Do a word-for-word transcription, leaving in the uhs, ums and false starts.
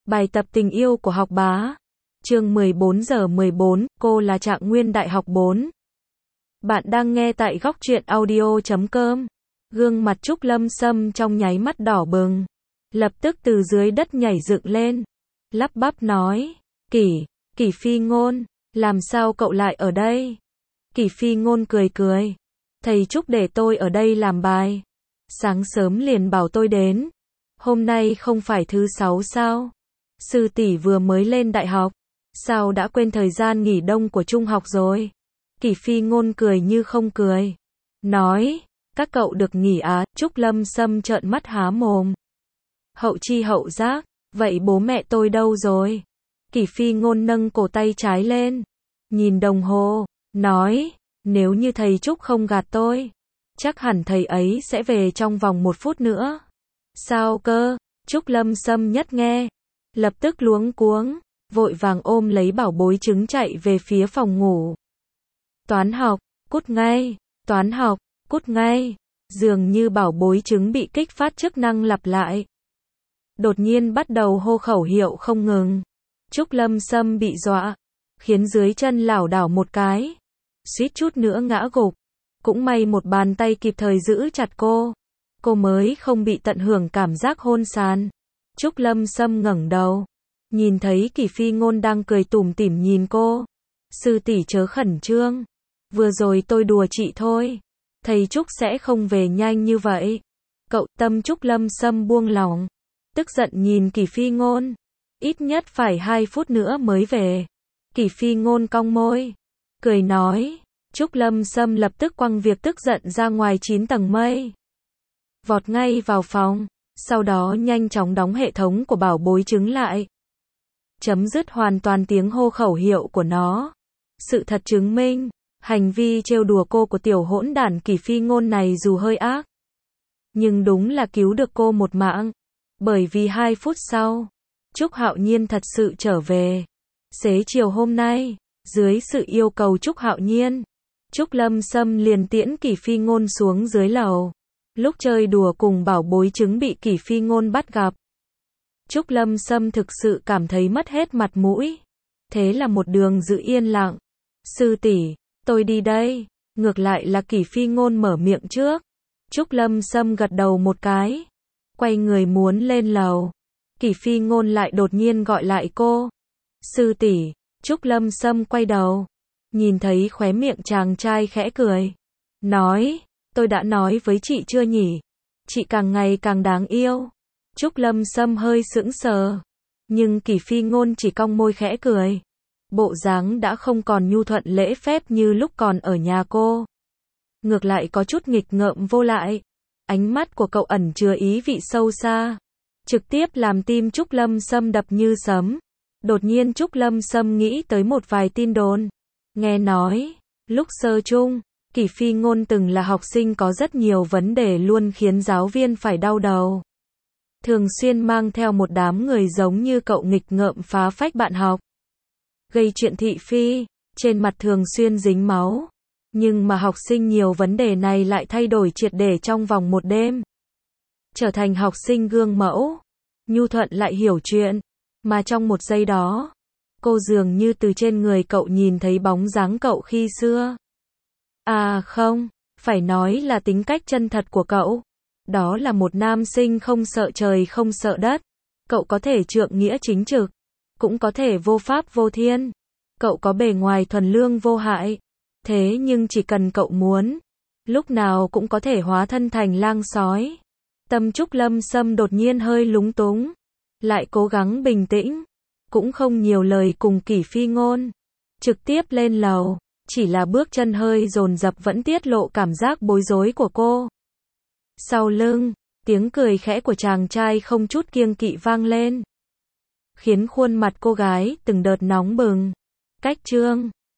Bài tập tình yêu của học bá. Chương mười bốn giờ mười bốn, cô là Trạng Nguyên Đại học bốn. Bạn đang nghe tại góc truyện audio chấm com. Gương mặt Trúc Lâm Sâm trong nháy mắt đỏ bừng. Lập tức từ dưới đất nhảy dựng lên. Lắp bắp nói. Kỷ, Kỷ Phi Ngôn, làm sao cậu lại ở đây? Kỷ Phi Ngôn cười cười. Thầy Trúc để tôi ở đây làm bài. Sáng sớm liền bảo tôi đến. Hôm nay không phải thứ sáu sao? Sư tỷ vừa mới lên đại học. Sao đã quên thời gian nghỉ đông của trung học rồi? Kỷ Phi Ngôn cười như không cười. Nói, các cậu được nghỉ à? Trúc Lâm Sâm trợn mắt há mồm. Hậu chi hậu giác, vậy bố mẹ tôi đâu rồi? Kỷ Phi Ngôn nâng cổ tay trái lên. Nhìn đồng hồ, nói, nếu như thầy Trúc không gạt tôi, chắc hẳn thầy ấy sẽ về trong vòng một phút nữa. Sao cơ? Trúc Lâm Sâm nhất nghe. Lập tức luống cuống, vội vàng ôm lấy bảo bối trứng chạy về phía phòng ngủ. Toán học, cút ngay, toán học, cút ngay. Dường như bảo bối trứng bị kích phát chức năng lặp lại. Đột nhiên bắt đầu hô khẩu hiệu không ngừng. Trúc Lâm Sâm bị dọa, khiến dưới chân lảo đảo một cái. Suýt chút nữa ngã gục. Cũng may một bàn tay kịp thời giữ chặt cô. Cô mới không bị tận hưởng cảm giác hôn sàn. Trúc Lâm Sâm ngẩng đầu. Nhìn thấy Kỷ Phi Ngôn đang cười tủm tỉm nhìn cô. Sư tỷ chớ khẩn trương. Vừa rồi tôi đùa chị thôi. Thầy Trúc sẽ không về nhanh như vậy. Cậu tâm Trúc Lâm Sâm buông lỏng. Tức giận nhìn Kỷ Phi Ngôn. Ít nhất phải hai phút nữa mới về. Kỷ Phi Ngôn cong môi. Cười nói. Trúc Lâm Sâm lập tức quăng việc tức giận ra ngoài chín tầng mây. Vọt ngay vào phòng. Sau đó nhanh chóng đóng hệ thống của bảo bối trứng lại. Chấm dứt hoàn toàn tiếng hô khẩu hiệu của nó. Sự thật chứng minh, hành vi trêu đùa cô của tiểu hỗn đản Kỷ Phi Ngôn này dù hơi ác, nhưng đúng là cứu được cô một mạng. Bởi vì hai phút sau, Trúc Hạo Nhiên thật sự trở về. Xế chiều hôm nay, dưới sự yêu cầu Trúc Hạo Nhiên, Trúc Lâm Sâm liền tiễn Kỷ Phi Ngôn xuống dưới lầu. Lúc chơi đùa cùng bảo bối trứng bị Kỷ Phi Ngôn bắt gặp. Trúc Lâm Sâm thực sự cảm thấy mất hết mặt mũi. Thế là một đường giữ yên lặng. Sư tỷ, tôi đi đây. Ngược lại là Kỷ Phi Ngôn mở miệng trước. Trúc Lâm Sâm gật đầu một cái. Quay người muốn lên lầu. Kỷ Phi Ngôn lại đột nhiên gọi lại cô. Sư tỷ, Trúc Lâm Sâm quay đầu. Nhìn thấy khóe miệng chàng trai khẽ cười. Nói, tôi đã nói với chị chưa nhỉ? Chị càng ngày càng đáng yêu. Trúc Lâm Sâm hơi sững sờ. Nhưng Kỷ Phi Ngôn chỉ cong môi khẽ cười. Bộ dáng đã không còn nhu thuận lễ phép như lúc còn ở nhà cô. Ngược lại có chút nghịch ngợm vô lại. Ánh mắt của cậu ẩn chứa ý vị sâu xa. Trực tiếp làm tim Trúc Lâm Sâm đập như sấm. Đột nhiên Trúc Lâm Sâm nghĩ tới một vài tin đồn. Nghe nói, lúc sơ chung, Kỷ Phi Ngôn từng là học sinh có rất nhiều vấn đề luôn khiến giáo viên phải đau đầu. Thường xuyên mang theo một đám người giống như cậu nghịch ngợm phá phách bạn học. Gây chuyện thị phi, trên mặt thường xuyên dính máu. Nhưng mà học sinh nhiều vấn đề này lại thay đổi triệt để trong vòng một đêm. Trở thành học sinh gương mẫu. Nhu thuận lại hiểu chuyện. Mà trong một giây đó, cô dường như từ trên người cậu nhìn thấy bóng dáng cậu khi xưa. À không, phải nói là tính cách chân thật của cậu. Đó là một nam sinh không sợ trời không sợ đất. Cậu có thể trượng nghĩa chính trực, cũng có thể vô pháp vô thiên. Cậu có bề ngoài thuần lương vô hại. Thế nhưng chỉ cần cậu muốn, lúc nào cũng có thể hóa thân thành lang sói. Tâm Trúc Lâm Sâm đột nhiên hơi lúng túng. Lại cố gắng bình tĩnh. Cũng không nhiều lời cùng Kỷ Phi Ngôn. Trực tiếp lên lầu. Chỉ là bước chân hơi dồn dập vẫn tiết lộ cảm giác bối rối của cô. Sau lưng, tiếng cười khẽ của chàng trai không chút kiêng kỵ vang lên. Khiến khuôn mặt cô gái từng đợt nóng bừng. Cách chương